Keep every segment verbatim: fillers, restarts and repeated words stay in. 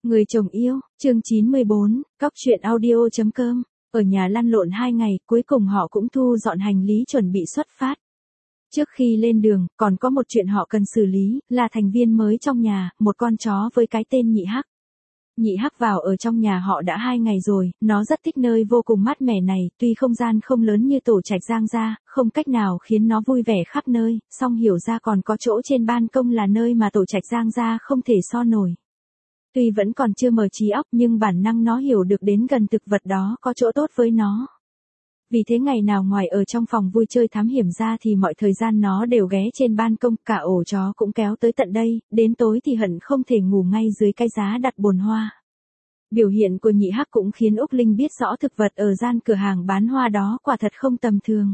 Người chồng yêu, chương chín mươi bốn, cóc truyện audio chấm com. Ở nhà lăn lộn hai ngày, cuối cùng họ cũng thu dọn hành lý chuẩn bị xuất phát. Trước khi lên đường, còn có một chuyện họ cần xử lý, là thành viên mới trong nhà, một con chó với cái tên Nhị Hắc. Nhị Hắc vào ở trong nhà họ đã hai ngày rồi, nó rất thích nơi vô cùng mát mẻ này, tuy không gian không lớn như tổ trạch Giang gia, không cách nào khiến nó vui vẻ khắp nơi, song hiểu ra còn có chỗ trên ban công là nơi mà tổ trạch Giang gia không thể so nổi. Tuy vẫn còn chưa mở trí óc nhưng bản năng nó hiểu được đến gần thực vật đó có chỗ tốt với nó. Vì thế ngày nào ngoài ở trong phòng vui chơi thám hiểm ra thì mọi thời gian nó đều ghé trên ban công, cả ổ chó cũng kéo tới tận đây, đến tối thì hận không thể ngủ ngay dưới cái giá đặt bồn hoa. Biểu hiện của Nhị Hắc cũng khiến Úc Linh biết rõ thực vật ở gian cửa hàng bán hoa đó quả thật không tầm thường.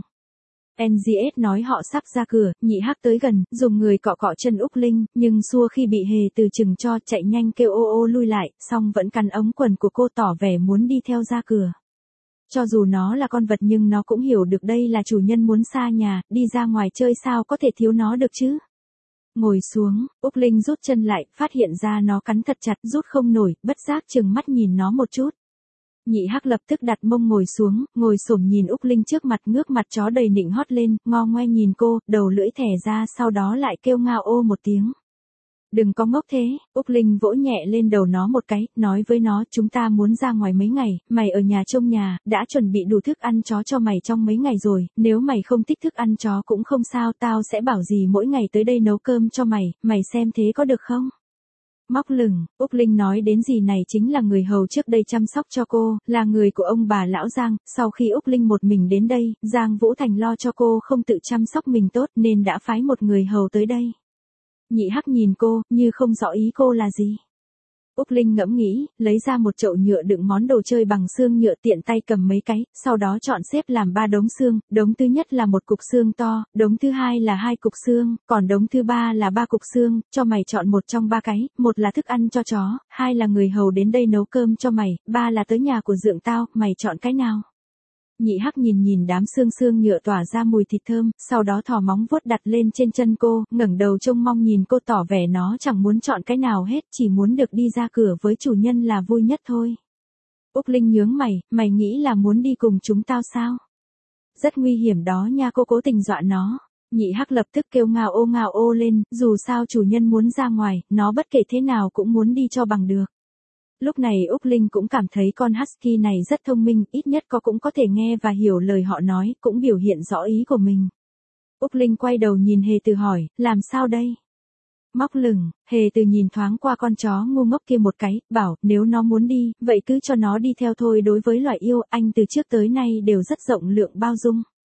en giê ét nói họ sắp ra cửa, Nhị Hắc tới gần, dùng người cọ cọ chân Úc Linh, nhưng xua khi bị hề từ chừng cho, chạy nhanh kêu ô ô lui lại, song vẫn cắn ống quần của cô tỏ vẻ muốn đi theo ra cửa. Cho dù nó là con vật nhưng nó cũng hiểu được đây là chủ nhân muốn xa nhà, đi ra ngoài chơi sao có thể thiếu nó được chứ. Ngồi xuống, Úc Linh rút chân lại, phát hiện ra nó cắn thật chặt, rút không nổi, bất giác chừng mắt nhìn nó một chút. Nhị Hắc lập tức đặt mông ngồi xuống, ngồi xổm nhìn Úc Linh trước mặt, ngước mặt chó đầy nịnh hót lên, ngo ngoe nhìn cô, đầu lưỡi thẻ ra, sau đó lại kêu ngao ô một tiếng. Đừng có ngốc thế, Úc Linh vỗ nhẹ lên đầu nó một cái, nói với nó, chúng ta muốn ra ngoài mấy ngày, mày ở nhà trông nhà, đã chuẩn bị đủ thức ăn chó cho mày trong mấy ngày rồi, nếu mày không thích thức ăn chó cũng không sao, tao sẽ bảo gì mỗi ngày tới đây nấu cơm cho mày, mày xem thế có được không? Móc lửng, Úc Linh nói đến gì này chính là người hầu trước đây chăm sóc cho cô, là người của ông bà lão Giang, sau khi Úc Linh một mình đến đây, Giang Vũ Thành lo cho cô không tự chăm sóc mình tốt nên đã phái một người hầu tới đây. Nhị Hắc nhìn cô, như không rõ ý cô là gì. Úc Linh ngẫm nghĩ, lấy ra một chậu nhựa đựng món đồ chơi bằng xương nhựa, tiện tay cầm mấy cái, sau đó chọn xếp làm ba đống xương, đống thứ nhất là một cục xương to, đống thứ hai là hai cục xương, còn đống thứ ba là ba cục xương, cho mày chọn một trong ba cái, một là thức ăn cho chó, hai là người hầu đến đây nấu cơm cho mày, ba là tới nhà của dượng tao, mày chọn cái nào? Nhị Hắc nhìn nhìn đám xương xương nhựa tỏa ra mùi thịt thơm, sau đó thò móng vuốt đặt lên trên chân cô, ngẩng đầu trông mong nhìn cô, tỏ vẻ nó chẳng muốn chọn cái nào hết, chỉ muốn được đi ra cửa với chủ nhân là vui nhất thôi. Úc Linh nhướng mày, mày nghĩ là muốn đi cùng chúng tao sao? Rất nguy hiểm đó nha, cô cố tình dọa nó. Nhị Hắc lập tức kêu ngao ô ngao ô lên, dù sao chủ nhân muốn ra ngoài, nó bất kể thế nào cũng muốn đi cho bằng được. Lúc này Úc Linh cũng cảm thấy con Husky này rất thông minh, ít nhất có cũng có thể nghe và hiểu lời họ nói, cũng biểu hiện rõ ý của mình. Úc Linh quay đầu nhìn Hề Từ hỏi, làm sao đây? Móc lửng, Hề Từ nhìn thoáng qua con chó ngu ngốc kia một cái, bảo, nếu nó muốn đi, vậy cứ cho nó đi theo thôi, đối với loài yêu, anh từ trước tới nay đều rất rộng lượng bao dung.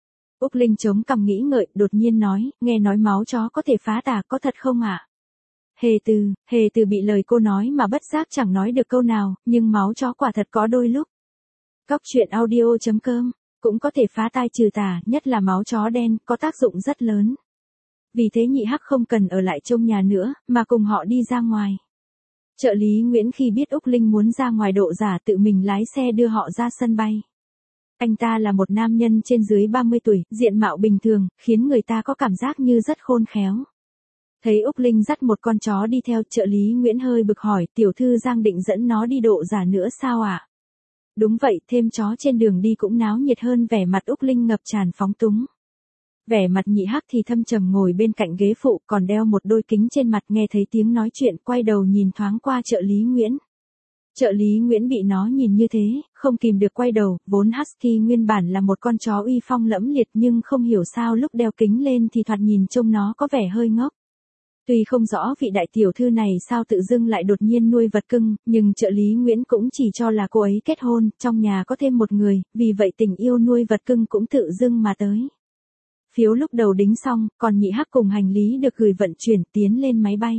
Úc Linh chống cằm nghĩ ngợi, đột nhiên nói, nghe nói máu chó có thể phá tà, có thật không ạ? À? Hề Từ, Hề Từ bị lời cô nói mà bất giác chẳng nói được câu nào, nhưng máu chó quả thật có đôi lúc. Cóc truyện audio chấm com, cũng có thể phá tai trừ tà, nhất là máu chó đen, có tác dụng rất lớn. Vì thế Nhị Hắc không cần ở lại trông nhà nữa, mà cùng họ đi ra ngoài. Trợ lý Nguyễn khi biết Úc Linh muốn ra ngoài độ giả tự mình lái xe đưa họ ra sân bay. Anh ta là một nam nhân trên dưới ba mươi tuổi, diện mạo bình thường, khiến người ta có cảm giác như rất khôn khéo. Thấy Úc Linh dắt một con chó đi theo, trợ lý Nguyễn hơi bực hỏi, tiểu thư Giang định dẫn nó đi độ giả nữa sao ạ? À? Đúng vậy, thêm chó trên đường đi cũng náo nhiệt hơn. Vẻ mặt Úc Linh ngập tràn phóng túng. Vẻ mặt Nhị Hắc thì thâm trầm ngồi bên cạnh ghế phụ, còn đeo một đôi kính trên mặt, nghe thấy tiếng nói chuyện, quay đầu nhìn thoáng qua trợ lý Nguyễn. Trợ lý Nguyễn bị nó nhìn như thế, không kìm được quay đầu, vốn Husky nguyên bản là một con chó uy phong lẫm liệt nhưng không hiểu sao lúc đeo kính lên thì thoạt nhìn trông nó có vẻ hơi ngốc. Tuy không rõ vị đại tiểu thư này sao tự dưng lại đột nhiên nuôi vật cưng, nhưng trợ lý Nguyễn cũng chỉ cho là cô ấy kết hôn, trong nhà có thêm một người, vì vậy tình yêu nuôi vật cưng cũng tự dưng mà tới. Phiếu lúc đầu đính xong, còn Nhị Hắc cùng hành lý được gửi vận chuyển tiến lên máy bay.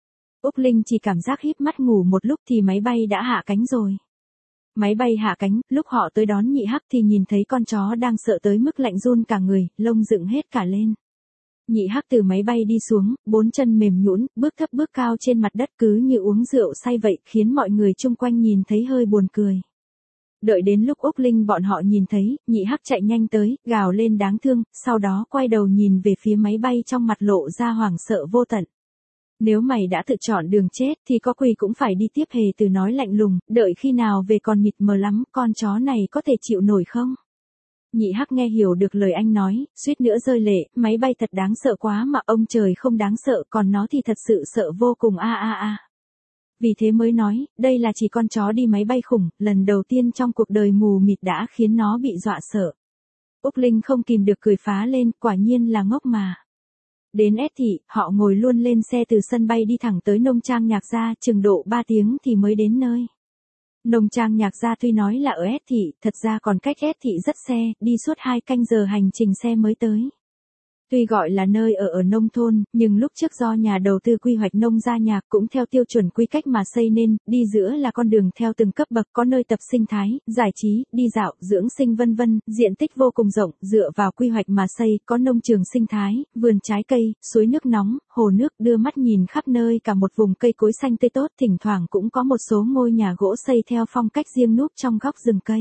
Úc Linh chỉ cảm giác híp mắt ngủ một lúc thì máy bay đã hạ cánh rồi. Máy bay hạ cánh, lúc họ tới đón Nhị Hắc thì nhìn thấy con chó đang sợ tới mức lạnh run cả người, lông dựng hết cả lên. Nhị Hắc từ máy bay đi xuống, bốn chân mềm nhũn, bước thấp bước cao trên mặt đất cứ như uống rượu say vậy, khiến mọi người chung quanh nhìn thấy hơi buồn cười. Đợi đến lúc Úc Linh bọn họ nhìn thấy, Nhị Hắc chạy nhanh tới, gào lên đáng thương, sau đó quay đầu nhìn về phía máy bay trong mặt lộ ra hoảng sợ vô tận. Nếu mày đã tự chọn đường chết thì có quỳ cũng phải đi tiếp. Hề Từ nói lạnh lùng, đợi khi nào về còn mịt mờ lắm, con chó này có thể chịu nổi không? Nhị Hắc nghe hiểu được lời anh nói, suýt nữa rơi lệ, máy bay thật đáng sợ quá mà ông trời không đáng sợ, còn nó thì thật sự sợ vô cùng a a a. Vì thế mới nói, đây là chỉ con chó đi máy bay khủng, lần đầu tiên trong cuộc đời mù mịt đã khiến nó bị dọa sợ. Úc Linh không kìm được cười phá lên, quả nhiên là ngốc mà. Đến S thị, họ ngồi luôn lên xe từ sân bay đi thẳng tới nông trang Nhạc Gia, chừng độ ba tiếng thì mới đến nơi. Nông trang Nhạc Gia tuy nói là ở S thị, thật ra còn cách S thị rất xe, đi suốt hai canh giờ hành trình xe mới tới. Tuy gọi là nơi ở ở nông thôn, nhưng lúc trước do nhà đầu tư quy hoạch nông gia nhạc cũng theo tiêu chuẩn quy cách mà xây nên, đi giữa là con đường theo từng cấp bậc, có nơi tập sinh thái, giải trí, đi dạo, dưỡng sinh vân vân, diện tích vô cùng rộng, dựa vào quy hoạch mà xây, có nông trường sinh thái, vườn trái cây, suối nước nóng, hồ nước đưa mắt nhìn khắp nơi, cả một vùng cây cối xanh tươi tốt, thỉnh thoảng cũng có một số ngôi nhà gỗ xây theo phong cách riêng núp trong góc rừng cây.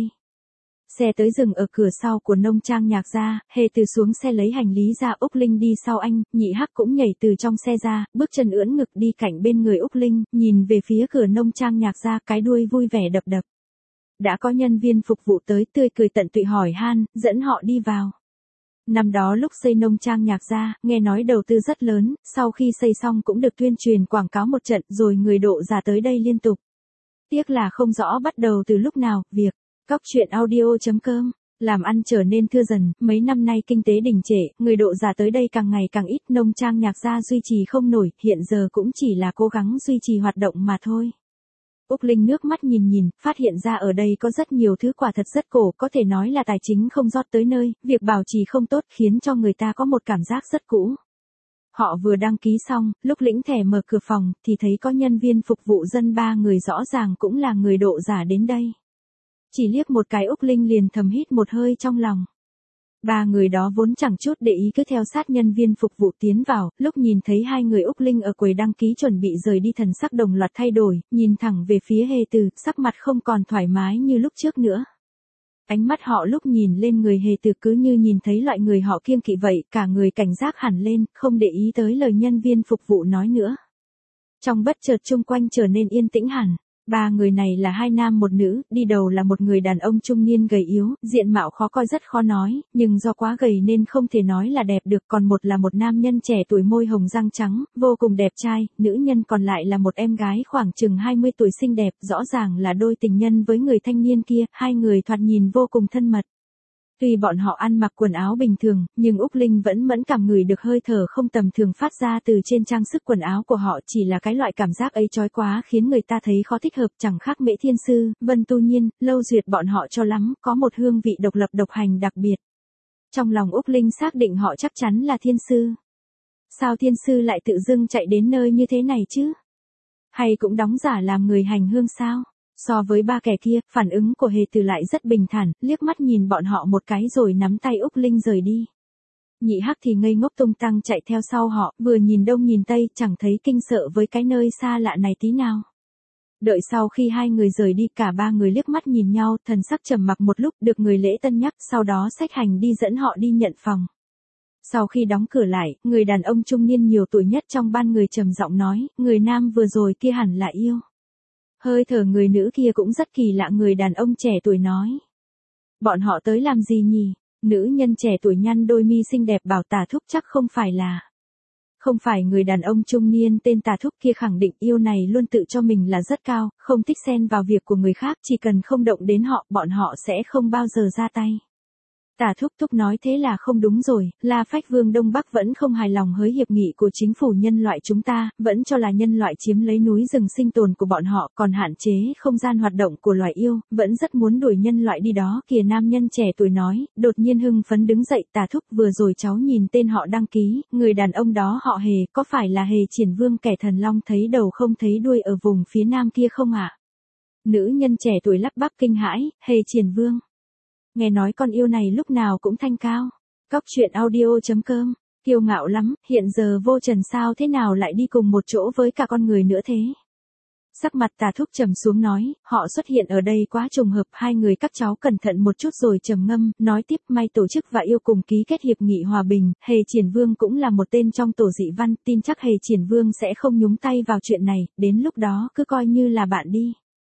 Xe tới dừng ở cửa sau của nông trang Nhạc Gia, Hề Từ xuống xe lấy hành lý ra, Úc Linh đi sau anh, Nhị Hắc cũng nhảy từ trong xe ra, bước chân ưỡn ngực đi cạnh bên người Úc Linh, nhìn về phía cửa nông trang Nhạc Gia, cái đuôi vui vẻ đập đập. Đã có nhân viên phục vụ tới, tươi cười tận tụy hỏi han, dẫn họ đi vào. Năm đó lúc xây nông trang Nhạc Gia, nghe nói đầu tư rất lớn, sau khi xây xong cũng được tuyên truyền quảng cáo một trận, rồi người độ già tới đây liên tục. Tiếc là không rõ bắt đầu từ lúc nào, việc Cóc truyện audio chấm com làm ăn trở nên thưa dần, mấy năm nay kinh tế đình trệ, người độ già tới đây càng ngày càng ít, nông trang Nhạc Gia duy trì không nổi, hiện giờ cũng chỉ là cố gắng duy trì hoạt động mà thôi. Úc Linh nước mắt nhìn nhìn, phát hiện ra ở đây có rất nhiều thứ quả thật rất cổ, có thể nói là tài chính không rót tới nơi, việc bảo trì không tốt khiến cho người ta có một cảm giác rất cũ. Họ vừa đăng ký xong, lúc lĩnh thẻ mở cửa phòng, thì thấy có nhân viên phục vụ dân ba người rõ ràng cũng là người độ già đến đây. Chỉ liếc một cái Úc Linh liền thầm hít một hơi trong lòng. Ba người đó vốn chẳng chút để ý cứ theo sát nhân viên phục vụ tiến vào, lúc nhìn thấy hai người Úc Linh ở quầy đăng ký chuẩn bị rời đi, thần sắc đồng loạt thay đổi, nhìn thẳng về phía Hề Từ, sắc mặt không còn thoải mái như lúc trước nữa. Ánh mắt họ lúc nhìn lên người Hề Từ cứ như nhìn thấy loại người họ kiêng kỵ vậy, cả người cảnh giác hẳn lên, không để ý tới lời nhân viên phục vụ nói nữa. Trong bất chợt chung quanh trở nên yên tĩnh hẳn. Ba người này là hai nam một nữ, đi đầu là một người đàn ông trung niên gầy yếu, diện mạo khó coi rất khó nói, nhưng do quá gầy nên không thể nói là đẹp được, còn một là một nam nhân trẻ tuổi môi hồng răng trắng, vô cùng đẹp trai, nữ nhân còn lại là một em gái khoảng chừng hai mươi tuổi xinh đẹp, rõ ràng là đôi tình nhân với người thanh niên kia, hai người thoạt nhìn vô cùng thân mật. Tuy bọn họ ăn mặc quần áo bình thường, nhưng Úc Linh vẫn mẫn cảm ngửi được hơi thở không tầm thường phát ra từ trên trang sức quần áo của họ, chỉ là cái loại cảm giác ấy chói quá khiến người ta thấy khó thích hợp, chẳng khác Mễ Thiên Sư, Vân Tu Nhiên, Lâu Duyệt bọn họ cho lắm, có một hương vị độc lập độc hành đặc biệt. Trong lòng Úc Linh xác định họ chắc chắn là Thiên Sư. Sao Thiên Sư lại tự dưng chạy đến nơi như thế này chứ? Hay cũng đóng giả làm người hành hương sao? So với ba kẻ kia, phản ứng của Hề Từ lại rất bình thản, liếc mắt nhìn bọn họ một cái rồi nắm tay Úc Linh rời đi. Nhị Hắc thì ngây ngốc tung tăng chạy theo sau họ, vừa nhìn đông nhìn tây, chẳng thấy kinh sợ với cái nơi xa lạ này tí nào. Đợi sau khi hai người rời đi, cả ba người liếc mắt nhìn nhau, thần sắc trầm mặc một lúc, được người lễ tân nhắc, sau đó xách hành đi dẫn họ đi nhận phòng. Sau khi đóng cửa lại, người đàn ông trung niên nhiều tuổi nhất trong ban người trầm giọng nói, người nam vừa rồi kia hẳn là yêu. Hơi thở người nữ kia cũng rất kỳ lạ, người đàn ông trẻ tuổi nói. Bọn họ tới làm gì nhỉ? Nữ nhân trẻ tuổi nhăn đôi mi xinh đẹp bảo Tà Thúc chắc không phải là. Không phải, người đàn ông trung niên tên Tà Thúc kia khẳng định, yêu này luôn tự cho mình là rất cao, không thích xen vào việc của người khác, chỉ cần không động đến họ, bọn họ sẽ không bao giờ ra tay. Tà Thúc Thúc nói thế là không đúng rồi, La Phách Vương Đông Bắc vẫn không hài lòng với hiệp nghị của chính phủ nhân loại chúng ta, vẫn cho là nhân loại chiếm lấy núi rừng sinh tồn của bọn họ, còn hạn chế không gian hoạt động của loài yêu, vẫn rất muốn đuổi nhân loại đi đó kìa. Nam nhân trẻ tuổi nói, đột nhiên hưng phấn đứng dậy. Tà Thúc, vừa rồi cháu nhìn tên họ đăng ký, người đàn ông đó họ Hề, có phải là Hề Triển Vương, kẻ thần long thấy đầu không thấy đuôi ở vùng phía nam kia không ạ? À? Nữ nhân trẻ tuổi lắp bắp kinh hãi, Hề Triển Vương. Nghe nói con yêu này lúc nào cũng thanh cao. Cóc truyện audio chấm com, kiêu ngạo lắm, hiện giờ vô trần sao thế nào lại đi cùng một chỗ với cả con người nữa thế? Sắc mặt Tà Thúc trầm xuống nói, họ xuất hiện ở đây quá trùng hợp, hai người các cháu cẩn thận một chút rồi trầm ngâm, nói tiếp may tổ chức và yêu cùng ký kết hiệp nghị hòa bình, Hề Triển Vương cũng là một tên trong tổ dị văn, tin chắc Hề Triển Vương sẽ không nhúng tay vào chuyện này, đến lúc đó cứ coi như là bạn đi.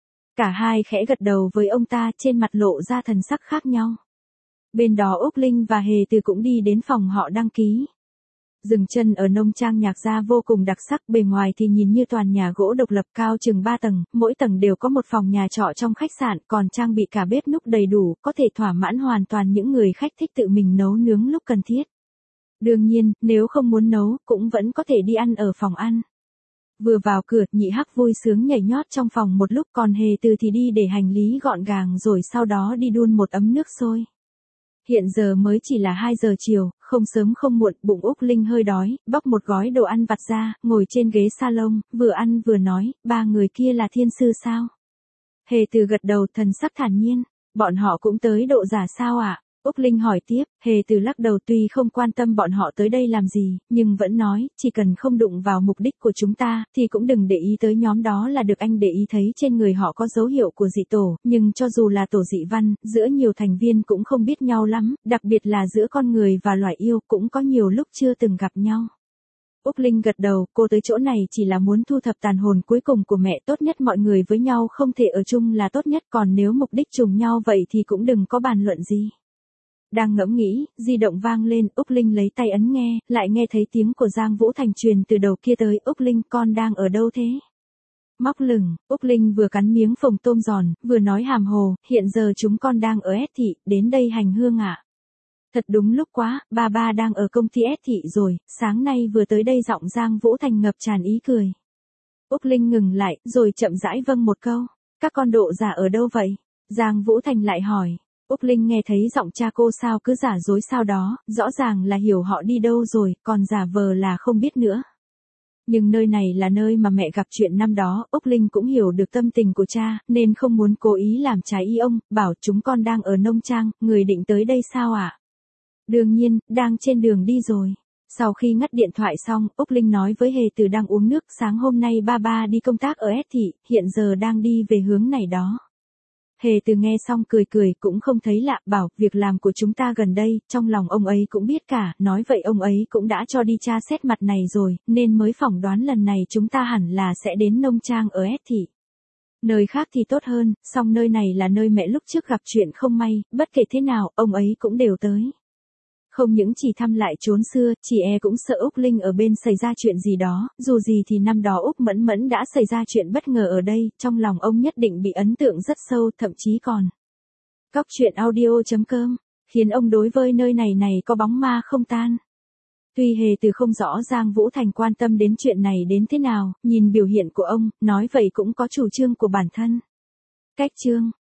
Cả hai khẽ gật đầu với ông ta, trên mặt lộ ra thần sắc khác nhau. Bên đó Úc Linh và Hề Từ cũng đi đến phòng họ đăng ký. Dừng chân ở nông trang Nhạc Gia vô cùng đặc sắc, bề ngoài thì nhìn như toàn nhà gỗ độc lập cao chừng ba tầng, mỗi tầng đều có một phòng nhà trọ trong khách sạn, còn trang bị cả bếp núc đầy đủ, có thể thỏa mãn hoàn toàn những người khách thích tự mình nấu nướng lúc cần thiết. Đương nhiên, nếu không muốn nấu, cũng vẫn có thể đi ăn ở phòng ăn. Vừa vào cửa, Nhị Hắc vui sướng nhảy nhót trong phòng một lúc, còn Hề Từ thì đi để hành lý gọn gàng rồi sau đó đi đun một ấm nước sôi. Hiện giờ mới chỉ là hai giờ chiều, không sớm không muộn, bụng Úc Linh hơi đói, bóc một gói đồ ăn vặt ra, ngồi trên ghế salon, vừa ăn vừa nói, ba người kia là thiên sư sao? Hề Từ gật đầu, thần sắc thản nhiên, bọn họ cũng tới độ giả sao ạ? À? Úc Linh hỏi tiếp, Hề Từ lắc đầu, tuy không quan tâm bọn họ tới đây làm gì, nhưng vẫn nói, chỉ cần không đụng vào mục đích của chúng ta, thì cũng đừng để ý tới nhóm đó là được. Anh để ý thấy trên người họ có dấu hiệu của dị tổ, nhưng cho dù là tổ dị văn, giữa nhiều thành viên cũng không biết nhau lắm, đặc biệt là giữa con người và loài yêu, cũng có nhiều lúc chưa từng gặp nhau. Úc Linh gật đầu, cô tới chỗ này chỉ là muốn thu thập tàn hồn cuối cùng của mẹ, tốt nhất mọi người với nhau không thể ở chung là tốt nhất, còn nếu mục đích trùng nhau vậy thì cũng đừng có bàn luận gì. Đang ngẫm nghĩ, di động vang lên, Úc Linh lấy tay ấn nghe, lại nghe thấy tiếng của Giang Vũ Thành truyền từ đầu kia tới, Úc Linh, con đang ở đâu thế? Móc lửng, Úc Linh vừa cắn miếng phồng tôm giòn, vừa nói hàm hồ, hiện giờ chúng con đang ở S thị, đến đây hành hương ạ. À? Thật đúng lúc quá, ba ba đang ở công ty S thị rồi, sáng nay vừa tới đây. Giọng Giang Vũ Thành ngập tràn ý cười. Úc Linh ngừng lại, rồi chậm rãi vâng một câu, các con độ giả ở đâu vậy? Giang Vũ Thành lại hỏi. Úc Linh nghe thấy giọng cha cô sao cứ giả dối sao đó, rõ ràng là hiểu họ đi đâu rồi, còn giả vờ là không biết nữa. Nhưng nơi này là nơi mà mẹ gặp chuyện năm đó, Úc Linh cũng hiểu được tâm tình của cha, nên không muốn cố ý làm trái ý ông, bảo chúng con đang ở nông trang, người định tới đây sao ạ? À? Đương nhiên, đang trên đường đi rồi. Sau khi ngắt điện thoại xong, Úc Linh nói với Hề Từ đang uống nước, sáng hôm nay ba ba đi công tác ở S thị, hiện giờ đang đi về hướng này đó. Hề Từ nghe xong cười cười, cũng không thấy lạ, bảo, việc làm của chúng ta gần đây, trong lòng ông ấy cũng biết cả, nói vậy ông ấy cũng đã cho đi tra xét mặt này rồi, nên mới phỏng đoán lần này chúng ta hẳn là sẽ đến nông trang ở S thị. Nơi khác thì tốt hơn, song nơi này là nơi mẹ lúc trước gặp chuyện không may, bất kể thế nào, ông ấy cũng đều tới. Không những chỉ thăm lại chốn xưa, chỉ e cũng sợ Úc Linh ở bên xảy ra chuyện gì đó, dù gì thì năm đó Úc Mẫn Mẫn đã xảy ra chuyện bất ngờ ở đây, trong lòng ông nhất định bị ấn tượng rất sâu, thậm chí còn. Cóc truyện audio chấm com, khiến ông đối với nơi này này có bóng ma không tan. Tuy Hề Từ không rõ Giang Vũ Thành quan tâm đến chuyện này đến thế nào, nhìn biểu hiện của ông, nói vậy cũng có chủ trương của bản thân. Cách chương